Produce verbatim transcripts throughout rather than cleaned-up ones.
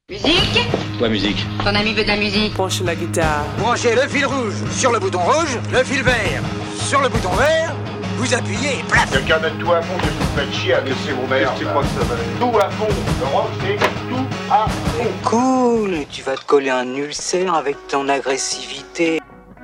Musique ? Quoi, musique ? Ton ami veut de la musique. Branche la guitare. Branchez le fil rouge sur le bouton rouge, le fil vert sur le bouton vert, vous appuyez et plaf. Quelqu'un mettre tout à fond, que vous faites chier à laisser vos mères. Tu crois que ça va aller ? Tout à fond. Le rock, c'est tout à fond. Cool, tu vas te coller un ulcère avec ton agressivité.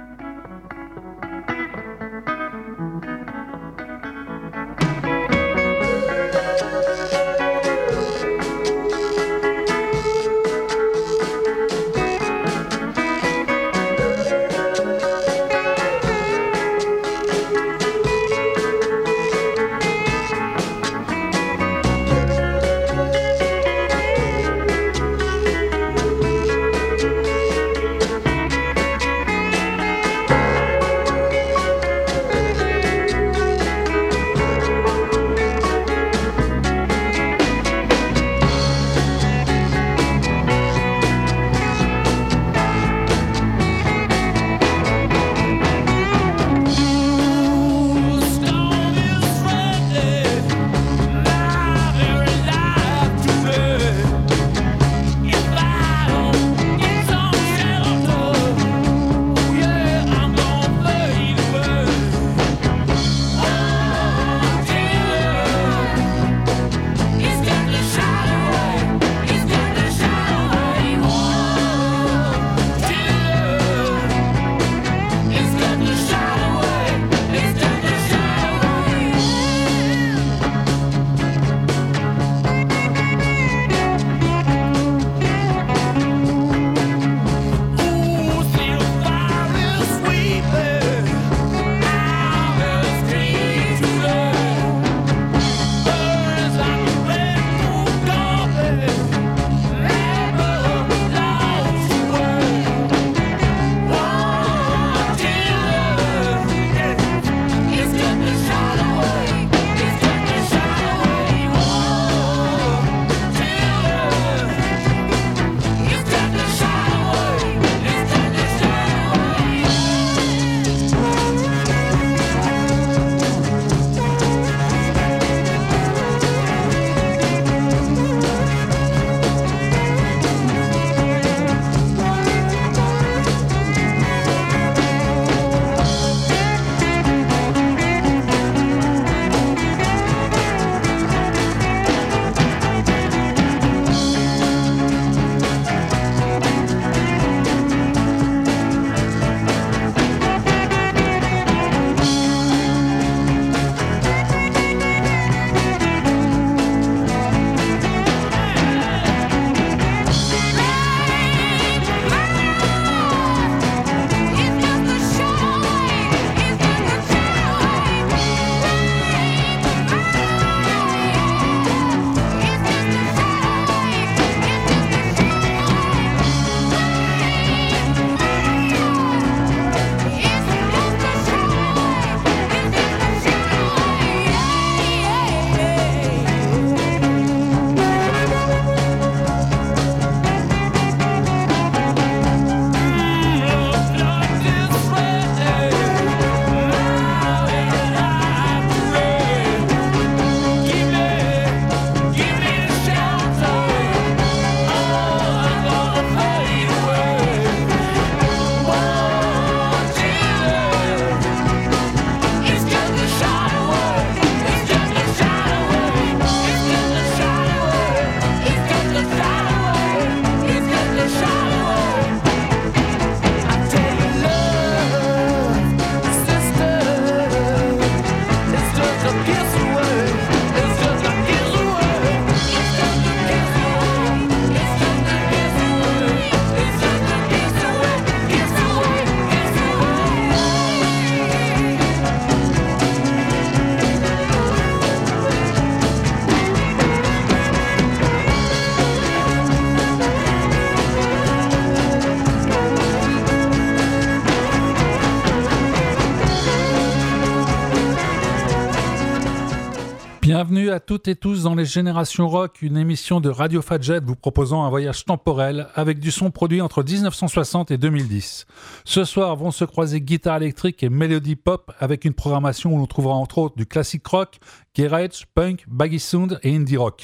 Bienvenue à toutes et tous dans les Générations Rock, une émission de Radio Fadjet vous proposant un voyage temporel avec du son produit entre dix-neuf cent soixante et deux mille dix. Ce soir vont se croiser guitare électrique et mélodie pop avec une programmation où l'on trouvera entre autres du classique rock, garage, punk, baggy sound et indie rock.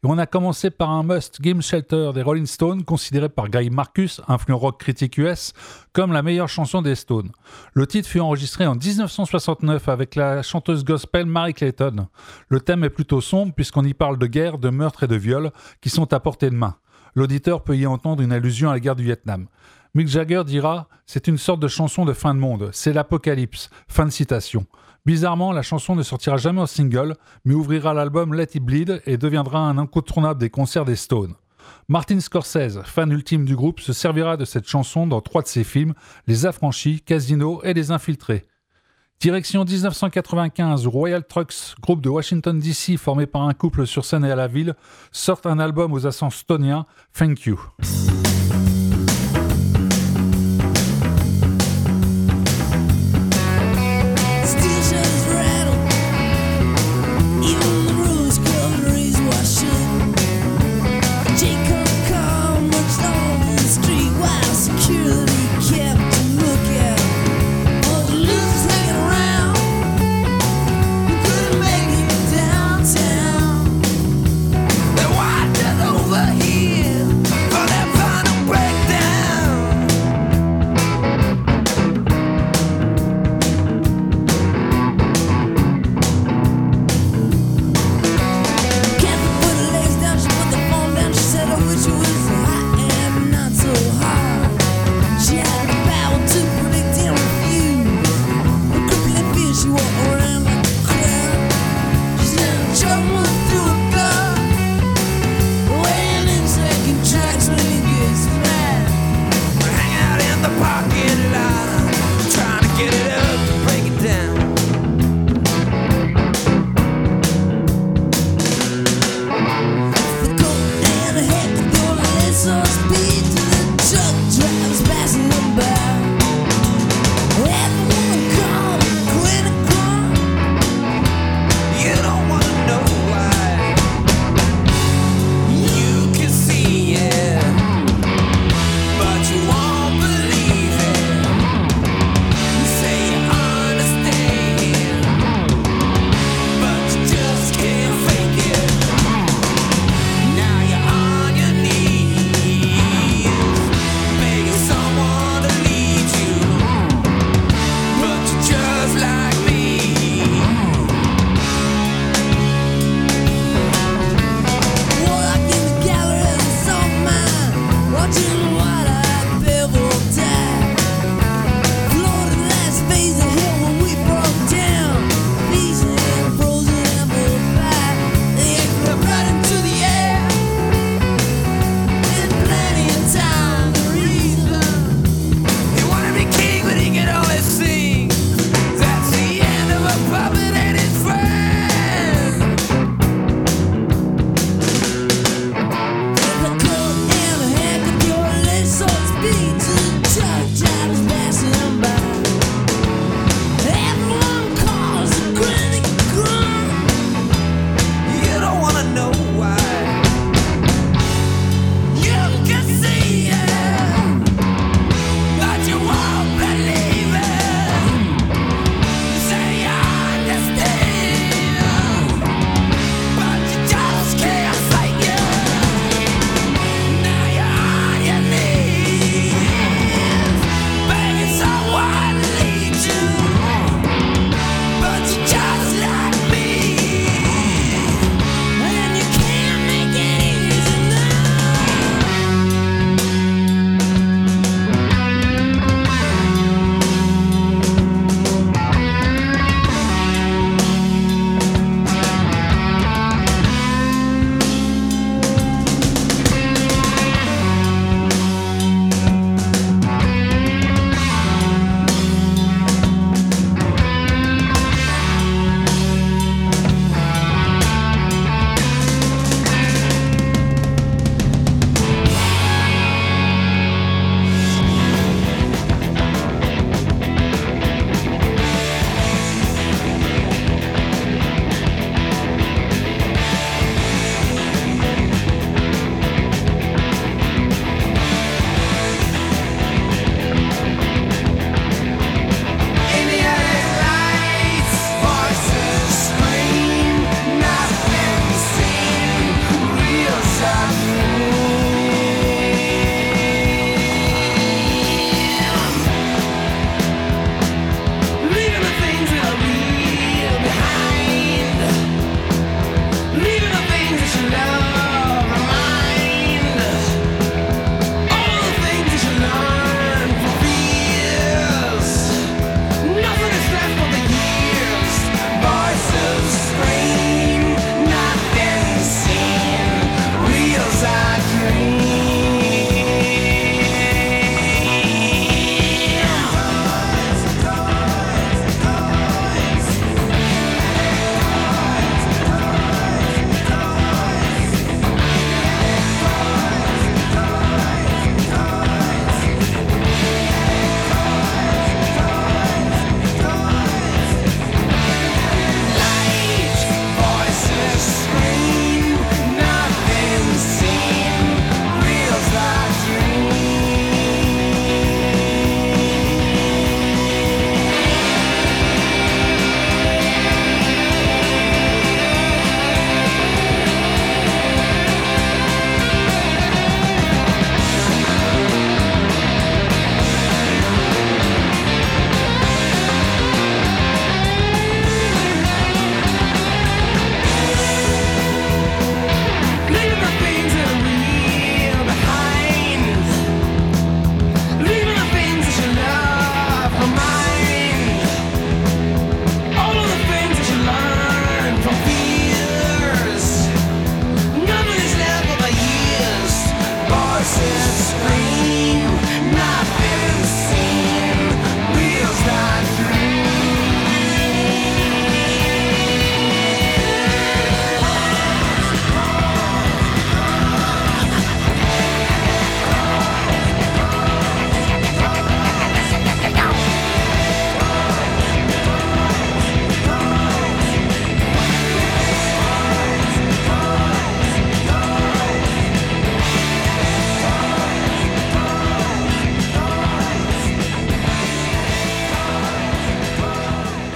Et on a commencé par un must, Game Shelter des Rolling Stones, considéré par Guy Marcus, influent rock critique U S, comme la meilleure chanson des Stones. Le titre fut enregistré en dix-neuf cent soixante-neuf avec la chanteuse gospel Mary Clayton. Le thème est plutôt sombre puisqu'on y parle de guerre, de meurtre et de viol qui sont à portée de main. L'auditeur peut y entendre une allusion à la guerre du Vietnam. Mick Jagger dira « C'est une sorte de chanson de fin de monde, c'est l'apocalypse ». Fin de citation. Bizarrement, la chanson ne sortira jamais en single, mais ouvrira l'album Let It Bleed et deviendra un incontournable des concerts des Stones. Martin Scorsese, fan ultime du groupe, se servira de cette chanson dans trois de ses films, Les Affranchis, Casino et Les Infiltrés. Direction dix-neuf cent quatre-vingt-quinze, Royal Trucks, groupe de Washington D C formé par un couple sur scène et à la ville, sortent un album aux accents stoniens, Thank You. Over here for that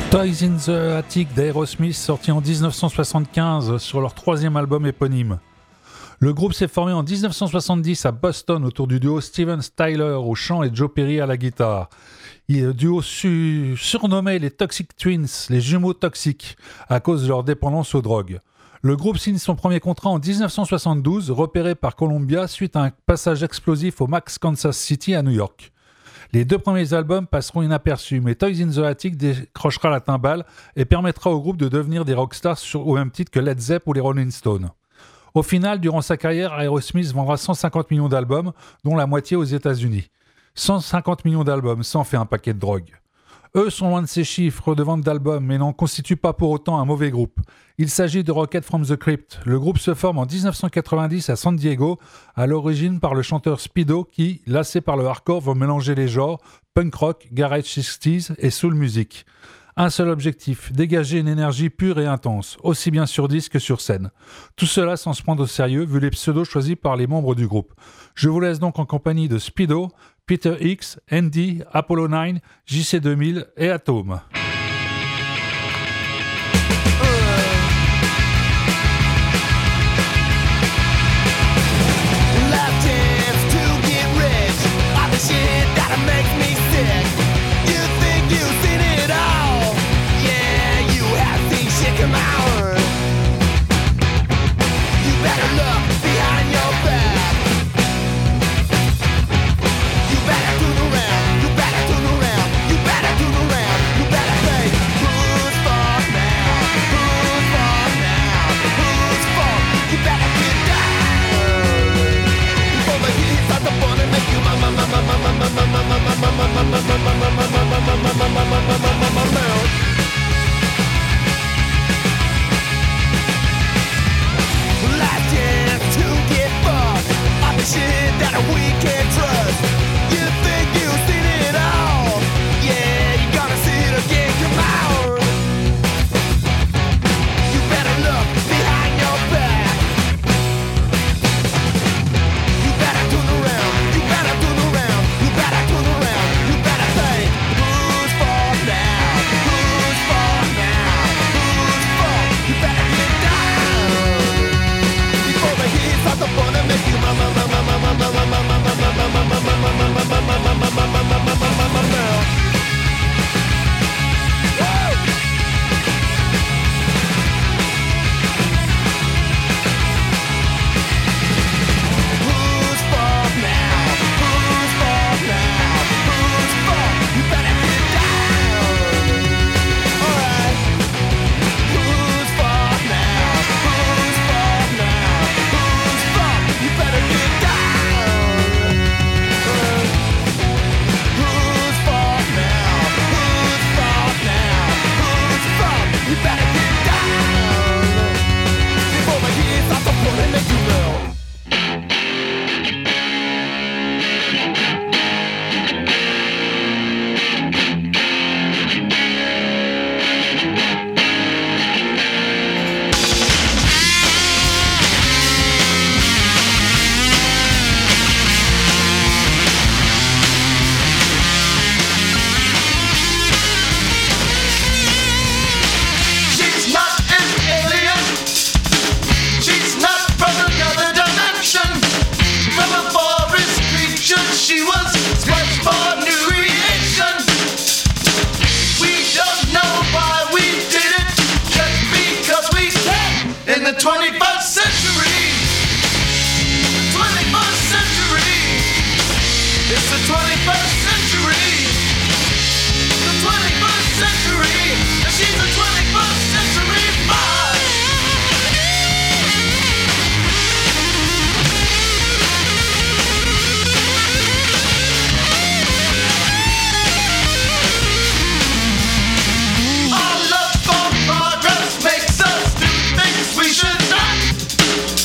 Toys in the Attic d'Aerosmith, sorti en dix-neuf cent soixante-quinze sur leur troisième album éponyme. Le groupe s'est formé en dix-neuf cent soixante-dix à Boston autour du duo Steven Tyler au chant et Joe Perry à la guitare. Le duo su- surnommé les Toxic Twins, les jumeaux toxiques, à cause de leur dépendance aux drogues. Le groupe signe son premier contrat en dix-neuf cent soixante-douze, repéré par Columbia suite à un passage explosif au Max Kansas City à New York. Les deux premiers albums passeront inaperçus, mais Toys in the Attic décrochera la timbale et permettra au groupe de devenir des rockstars sur, au même titre que Led Zepp ou les Rolling Stones. Au final, durant sa carrière, Aerosmith vendra cent cinquante millions d'albums, dont la moitié aux États-Unis. cent cinquante millions d'albums, ça en fait un paquet de drogue. Eux sont loin de ces chiffres de vente d'albums, mais n'en constituent pas pour autant un mauvais groupe. Il s'agit de Rocket from the Crypt. Le groupe se forme en dix-neuf cent quatre-vingt-dix à San Diego, à l'origine par le chanteur Speedo qui, lassé par le hardcore, veut mélanger les genres punk rock, garage sixties et soul music. Un seul objectif, dégager une énergie pure et intense, aussi bien sur disque que sur scène. Tout cela sans se prendre au sérieux, vu les pseudos choisis par les membres du groupe. Je vous laisse donc en compagnie de Speedo, Peter X, Andy, Apollo neuf, J C deux mille et Atom.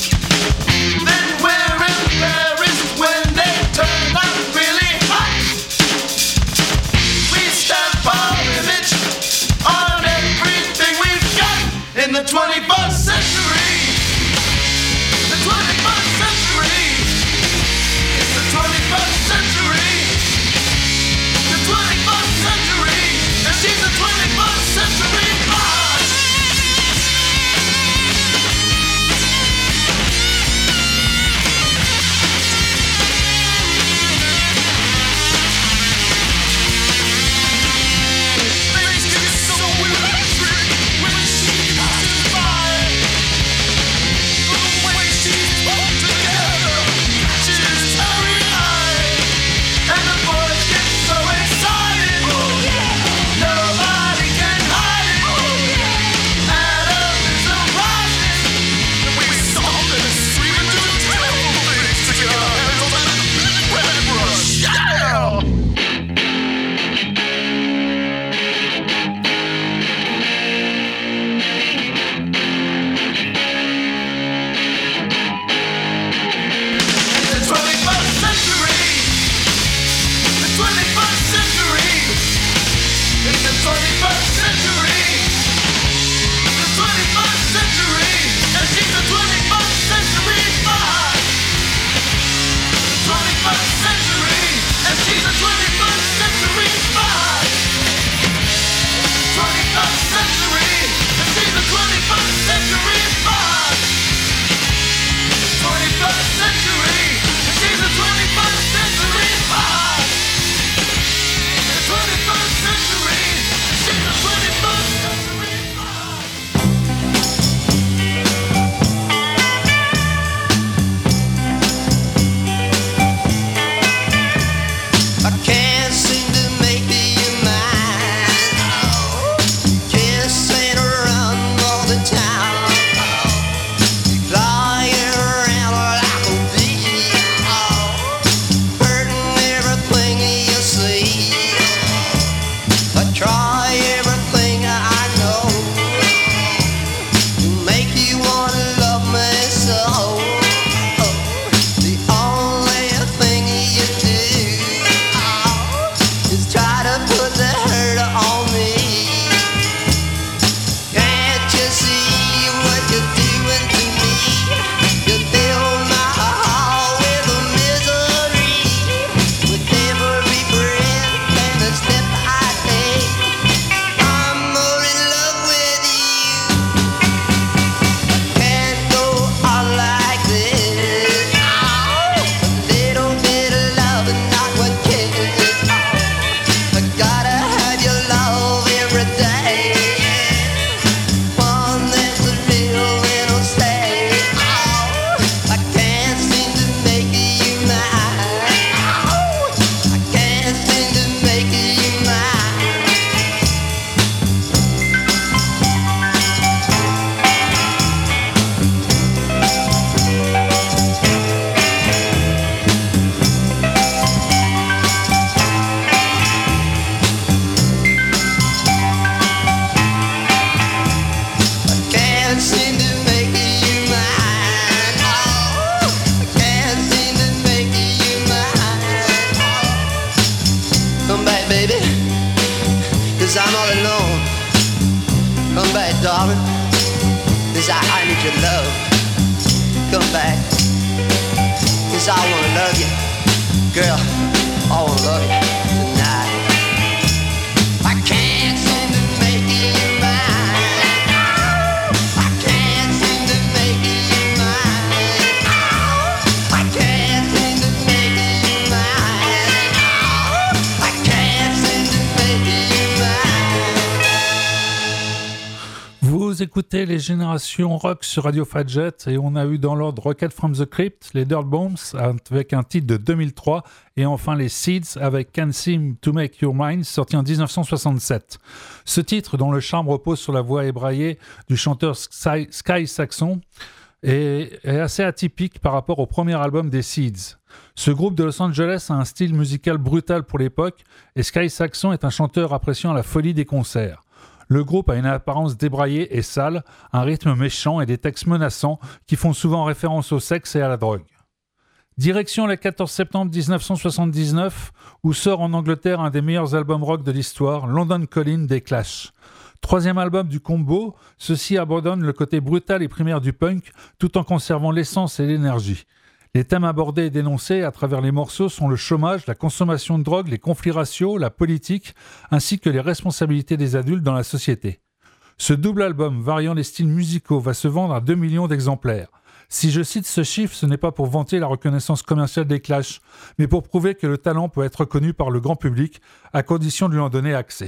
Then we're in Paris when they turn out really hot. Écoutez les générations rock sur Radio Fadjet et on a eu dans l'ordre Rocket from the Crypt, les Dirt Bombs avec un titre de deux mille trois et enfin les Seeds avec Can't Seem to Make Your Mind sorti en dix-neuf cent soixante-sept. Ce titre dont le charme repose sur la voix ébraillée du chanteur Sky, Sky Saxon est, est assez atypique par rapport au premier album des Seeds. Ce groupe de Los Angeles a un style musical brutal pour l'époque et Sky Saxon est un chanteur appréciant la folie des concerts. Le groupe a une apparence débraillée et sale, un rythme méchant et des textes menaçants qui font souvent référence au sexe et à la drogue. Direction le quatorze septembre dix-neuf cent soixante-dix-neuf, où sort en Angleterre un des meilleurs albums rock de l'histoire, London Calling des Clash. Troisième album du combo, ceux-ci abandonnent le côté brutal et primaire du punk, tout en conservant l'essence et l'énergie. Les thèmes abordés et dénoncés à travers les morceaux sont le chômage, la consommation de drogue, les conflits raciaux, la politique, ainsi que les responsabilités des adultes dans la société. Ce double album, variant les styles musicaux, va se vendre à deux millions d'exemplaires. Si je cite ce chiffre, ce n'est pas pour vanter la reconnaissance commerciale des Clash, mais pour prouver que le talent peut être reconnu par le grand public, à condition de lui en donner accès.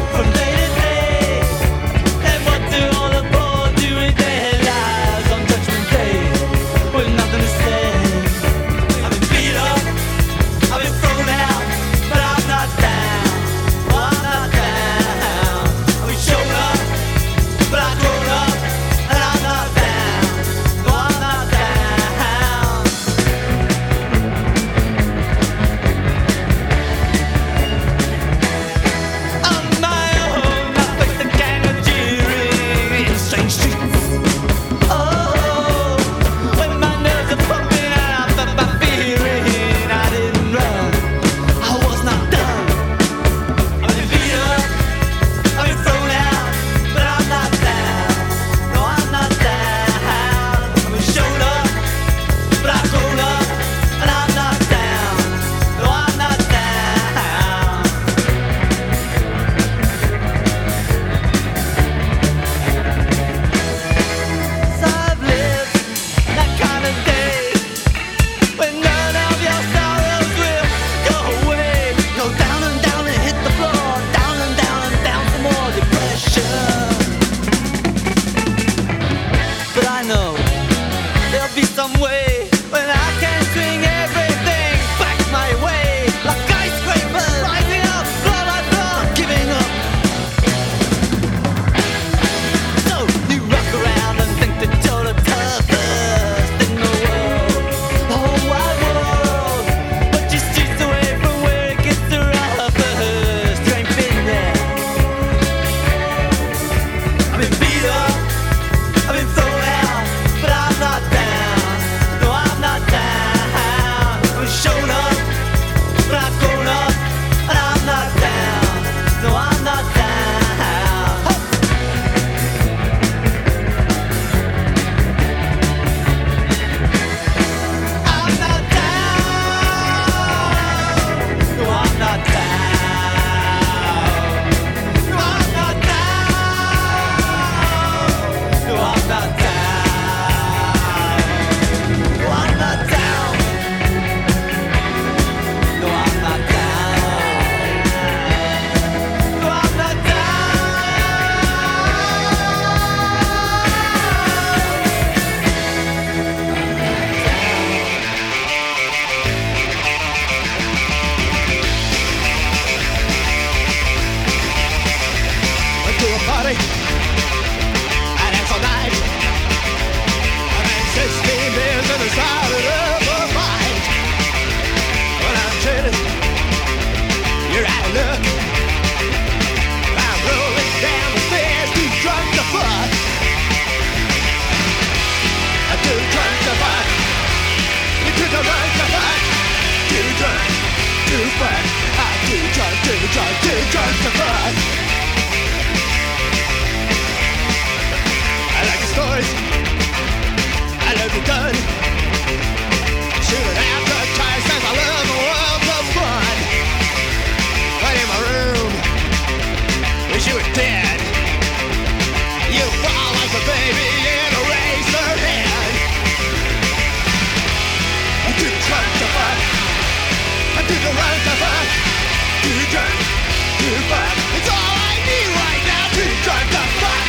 Touch early. And it's all night. I made sixteen beers and decided up a fight. When I'm chilling, you're out of luck. I'm rolling down the stairs, too drunk to fuck. I'm too drunk to fuck. You're too drunk to fuck. Too drunk to fuck. I'm too drunk, too drunk, too drunk to fuck. I like the stories. I love the gun. Shooting out the tires cause I love the world of fun. Right in my room. Wish you were dead. You fall like a baby in a razor head. I'm too drunk to fuck. I'm too drunk to fuck. Too drunk to fuck. It's all I need right now. Too drunk to fuck.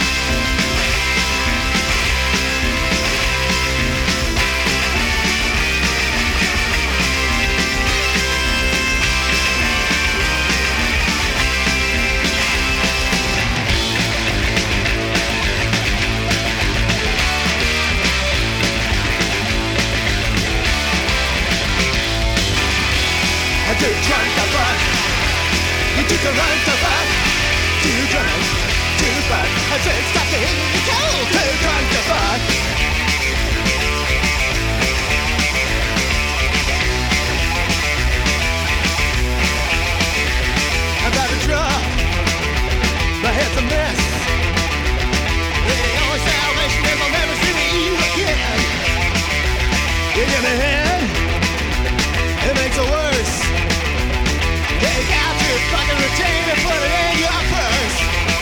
I'm too drunk to fuck. You took a run to fuck. Too drunk to fuck. I said stop it in the cold. Too drunk to fuck. I'm about to drop. My head's a mess. The only salvation is I'll never see you again. You give me a hand. It makes it worse. Take out your fucking routine and put it in your purse.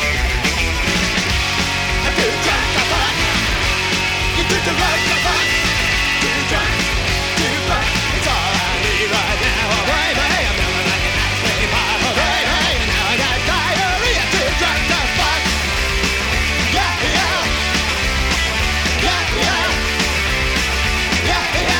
I'm too drunk to fuck. You took the road to fuck. Too drunk to fuck. It's all I need right now, oh baby. I'm feeling like a nice baby pop, oh baby. And now I got diarrhea. Too drunk to fuck. Yeah, yeah. Yeah, yeah. Yeah, yeah.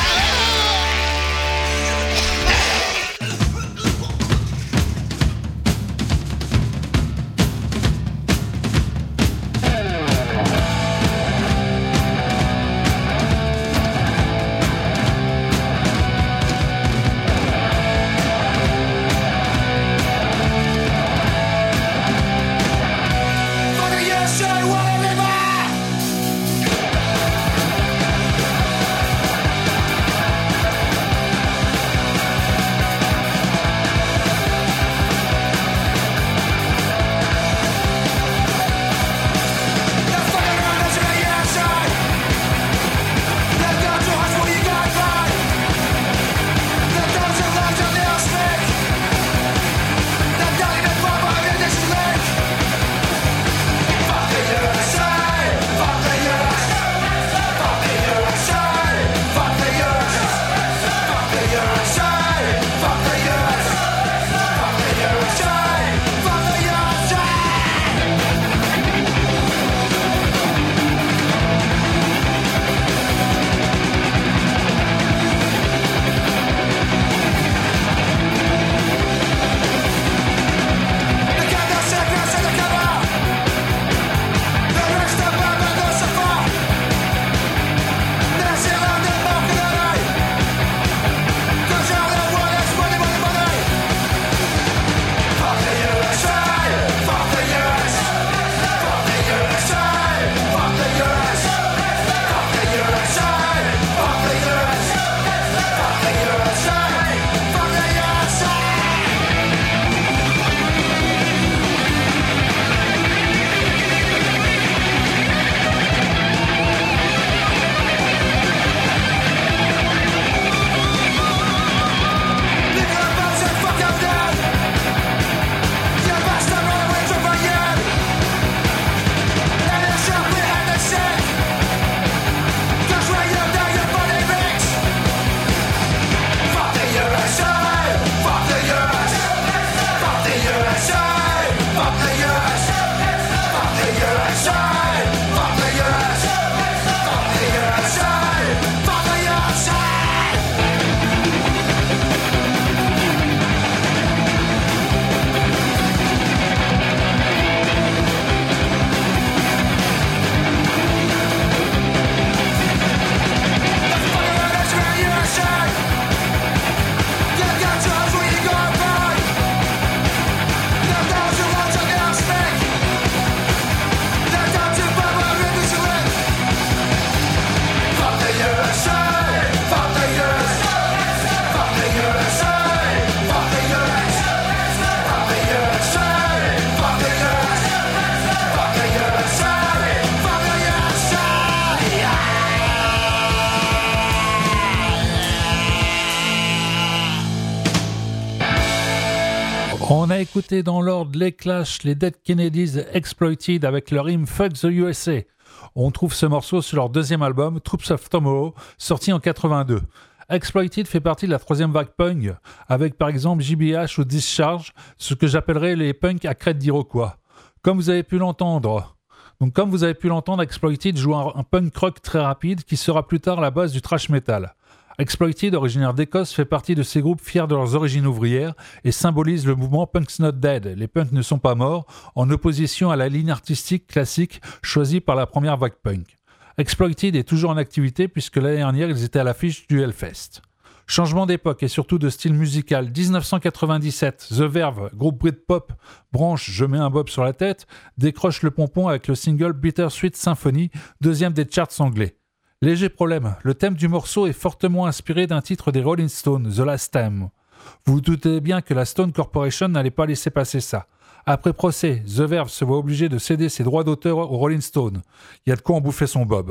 écouter dans l'ordre les Clash, les Dead Kennedys, Exploited avec leur hymne Fuck the U S A. On trouve ce morceau sur leur deuxième album, Troops of Tomorrow, sorti en quatre-vingt-deux. Exploited fait partie de la troisième vague punk, avec par exemple J B H ou Discharge, ce que j'appellerais les punks à crête d'Iroquois. Comme vous avez pu l'entendre, donc comme vous avez pu l'entendre, Exploited joue un, un punk rock très rapide qui sera plus tard la base du thrash metal. Exploited, originaire d'Écosse, fait partie de ces groupes fiers de leurs origines ouvrières et symbolise le mouvement Punk's Not Dead, les punks ne sont pas morts, en opposition à la ligne artistique classique choisie par la première vague punk. Exploited est toujours en activité puisque l'année dernière ils étaient à l'affiche du Hellfest. Changement d'époque et surtout de style musical, dix-neuf cent quatre-vingt-dix-sept, The Verve, groupe Britpop, branche Je mets un bob sur la tête, décroche le pompon avec le single Bittersweet Symphony, deuxième des charts anglais. Léger problème, le thème du morceau est fortement inspiré d'un titre des Rolling Stones, The Last Time. Vous vous doutez bien que la Stone Corporation n'allait pas laisser passer ça. Après procès, The Verve se voit obligé de céder ses droits d'auteur aux Rolling Stones. Il y a de quoi en bouffer son bob.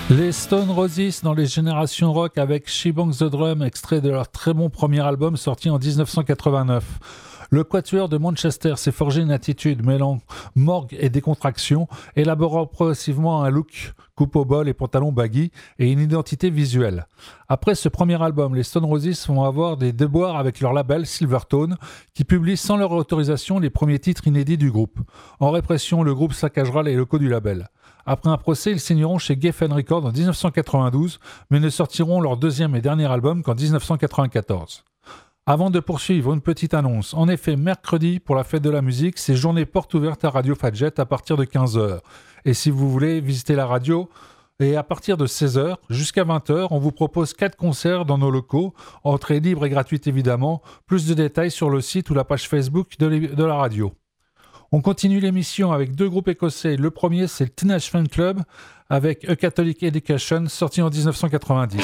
Les Stone Roses dans les générations rock avec She Bangs the Drum, extrait de leur très bon premier album sorti en dix-neuf cent quatre-vingt-neuf. Le quatuor de Manchester s'est forgé une attitude mêlant morgue et décontraction, élaborant progressivement un look coupe au bol et pantalon baggy et une identité visuelle. Après ce premier album, les Stone Roses vont avoir des déboires avec leur label Silvertone, qui publie sans leur autorisation les premiers titres inédits du groupe. En répression, le groupe saccagera les locaux du label. Après un procès, ils signeront chez Geffen Records en dix-neuf cent quatre-vingt-douze, mais ne sortiront leur deuxième et dernier album qu'en dix-neuf cent quatre-vingt-quatorze. Avant de poursuivre, une petite annonce. En effet, mercredi, pour la fête de la musique, c'est journée porte ouverte à Radio Fadjet à partir de quinze heures. Et si vous voulez visiter la radio, et à partir de seize heures jusqu'à vingt heures, on vous propose quatre concerts dans nos locaux, entrée libre et gratuite évidemment, plus de détails sur le site ou la page Facebook de, de la radio. On continue l'émission avec deux groupes écossais. Le premier, c'est le Teenage Fan Club avec A Catholic Education, sorti en dix-neuf cent quatre-vingt-dix.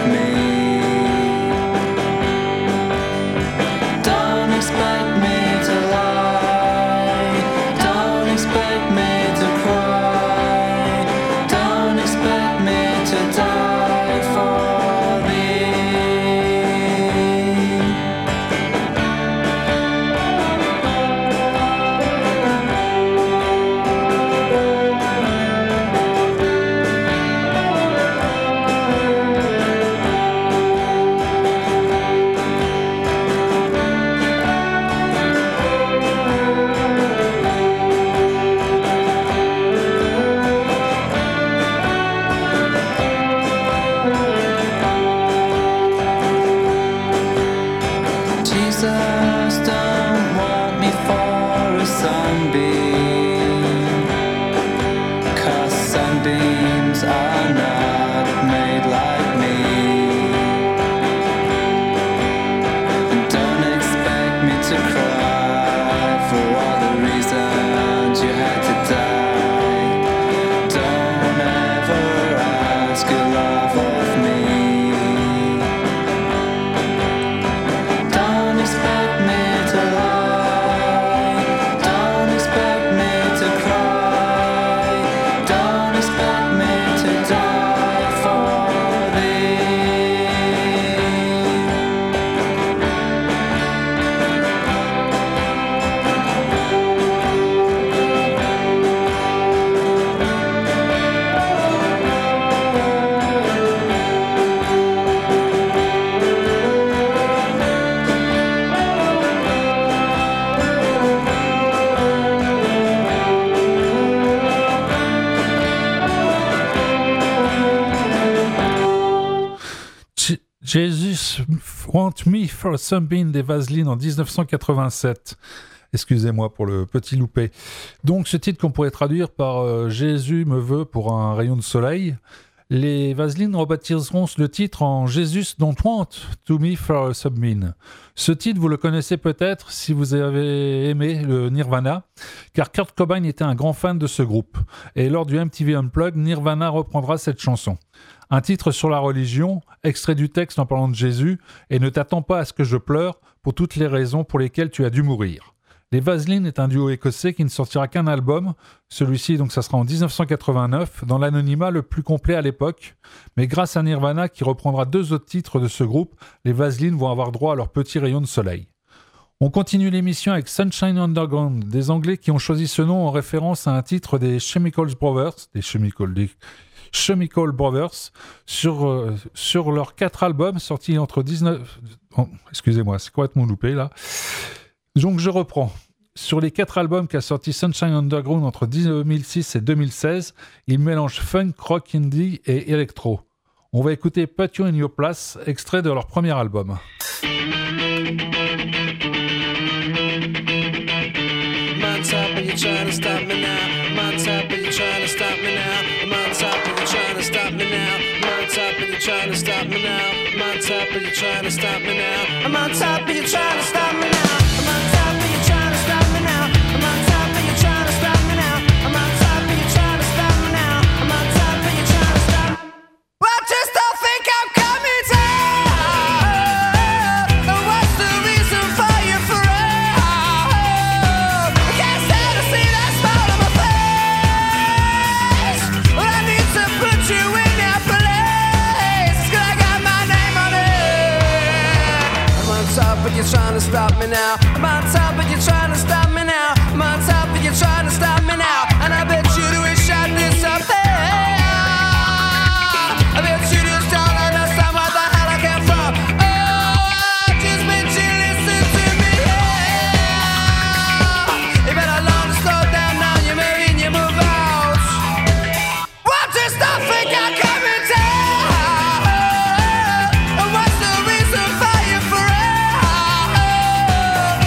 Expect me to Jesus Want Me for Sunbeam des Vaseline en dix-neuf cent quatre-vingt-sept. Excusez-moi pour le petit loupé. Donc ce titre qu'on pourrait traduire par euh, Jésus me veut pour un rayon de soleil. Les Vaseline rebaptiseront le titre en Jesus Don't Want to Me for a Submarine. Ce titre, vous le connaissez peut-être si vous avez aimé le Nirvana, car Kurt Cobain était un grand fan de ce groupe. Et lors du M T V Unplugged, Nirvana reprendra cette chanson. Un titre sur la religion, extrait du texte en parlant de Jésus, et ne t'attends pas à ce que je pleure pour toutes les raisons pour lesquelles tu as dû mourir. Les Vaseline est un duo écossais qui ne sortira qu'un album, celui-ci donc ça sera en dix-neuf cent quatre-vingt-neuf, dans l'anonymat le plus complet à l'époque, mais grâce à Nirvana qui reprendra deux autres titres de ce groupe, les Vaseline vont avoir droit à leur petit rayon de soleil. On continue l'émission avec Sunshine Underground, des Anglais qui ont choisi ce nom en référence à un titre des Chemical Brothers, des Chemical, des Chemical Brothers, sur, euh, sur leurs quatre albums sortis entre dix-neuf... Oh, excusez-moi, c'est complètement loupé là. Donc je reprends. Sur les quatre albums qu'a sorti Sunshine Underground entre deux mille six et deux mille seize, ils mélangent funk, rock, indie et électro. On va écouter Put You in Your Place, extrait de leur premier album. On top, are you trying to stop me now? I'm on top, are you trying to stop me now? I'm on top, are you trying to stop me now? I'm on top, are you trying to stop me now? I'm on top, are you trying to stop me now? I'm on top, are you trying to stop me now? I'm on top, are you trying to stop me now? I'm on top, are you trying to stop me now? I'm on top, are you trying to stop me now? I'm on top, are you trying to stop? Well, just don't think I'm coming down. What's the reason for your parade? I can't stand to see that smile on my face. Well, I need to put you in your place, 'cause I got my name on it. I'm on top, but you're trying to stop me now. I'm on top, but you're trying to stop me now. I'm on top, but you're trying to stop me now. And I bet you do wish I did something. I bet you just don't understand what the hell I came from. Oh, just bet you listen to me. Yeah. You better learn to slow down now. You're making you move out. Well, just don't think I'm coming down. And what's the reason for your parade?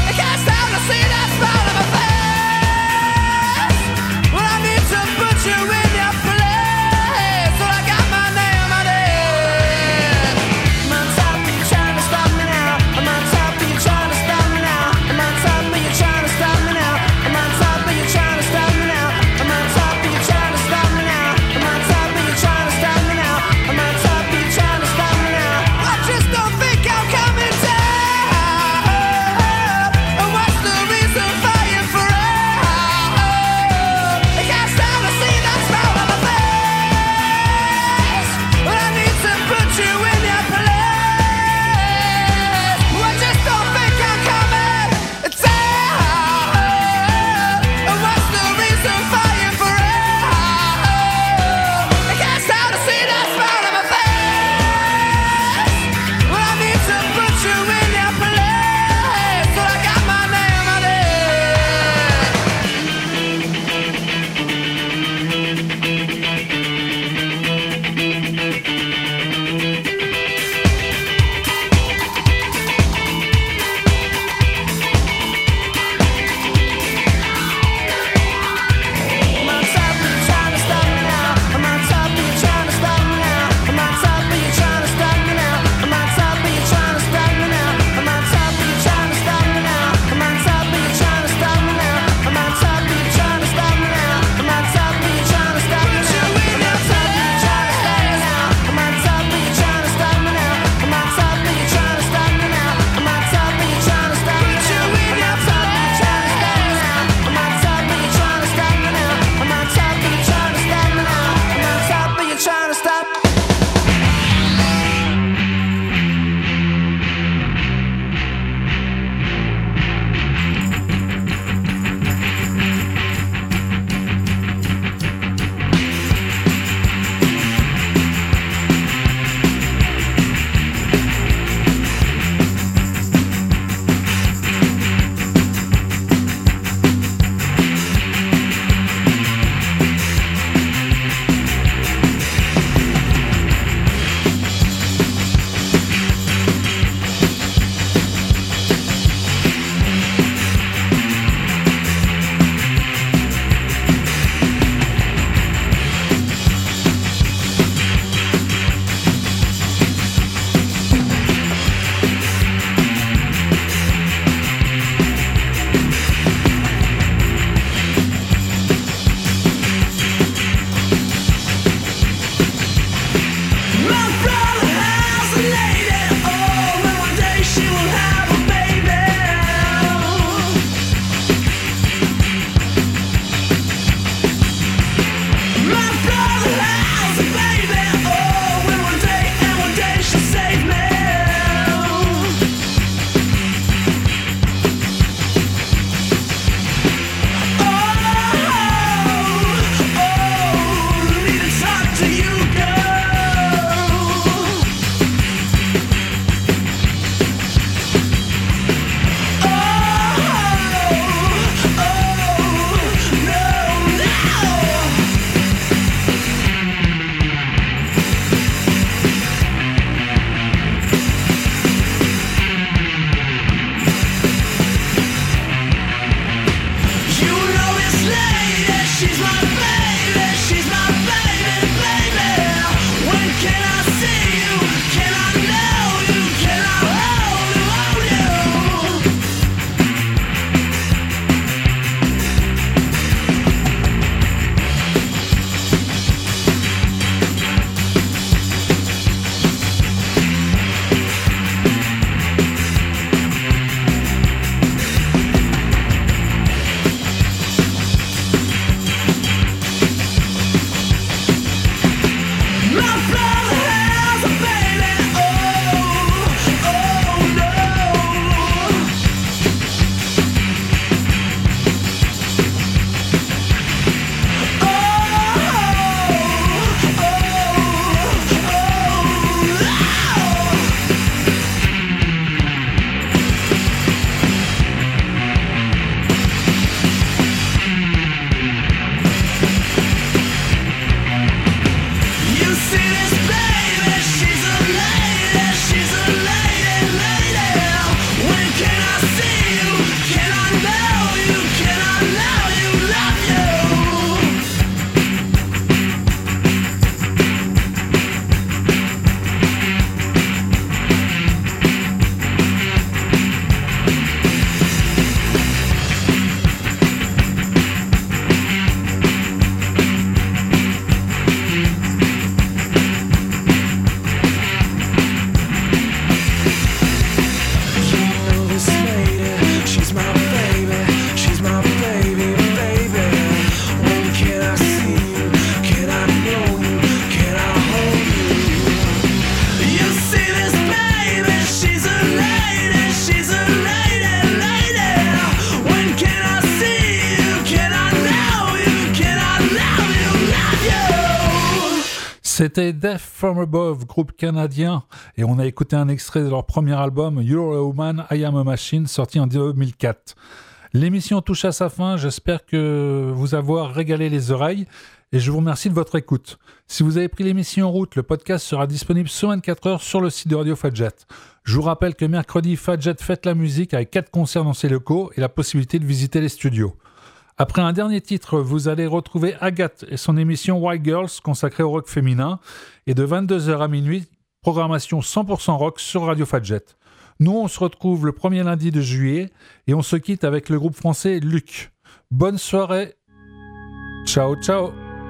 C'était Death From Above, groupe canadien, et on a écouté un extrait de leur premier album You're a Woman, I Am a Machine, sorti en deux mille quatre. L'émission touche à sa fin, j'espère que vous avoir régalé les oreilles, et je vous remercie de votre écoute. Si vous avez pris l'émission en route, le podcast sera disponible sous vingt-quatre heures sur le site de Radio Fadjet. Je vous rappelle que mercredi, Fadjet fête la musique avec quatre concerts dans ses locaux et la possibilité de visiter les studios. Après un dernier titre, vous allez retrouver Agathe et son émission White Girls consacrée au rock féminin. Et de vingt-deux heures à minuit, programmation cent pour cent rock sur Radio Fadjet. Nous, on se retrouve le premier lundi de juillet et on se quitte avec le groupe français Luc. Bonne soirée. Ciao, ciao.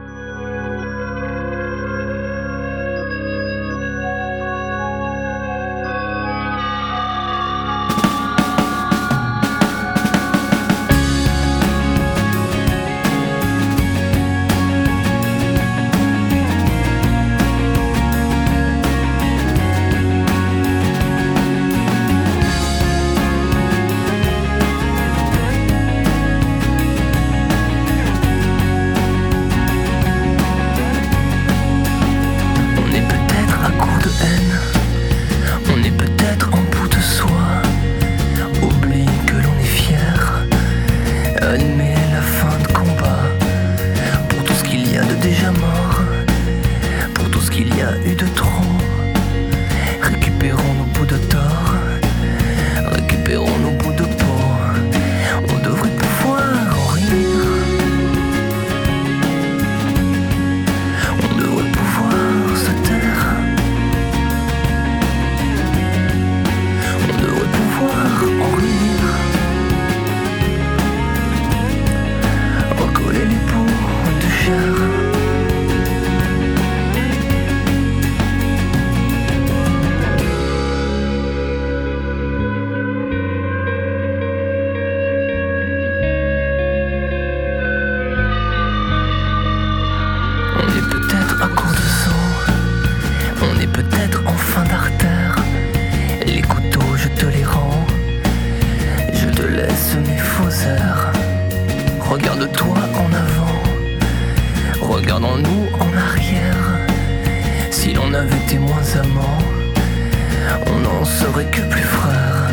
Regarde-toi en avant, regardons-nous en arrière. Si l'on avait été moins amants, on n'en serait que plus frères.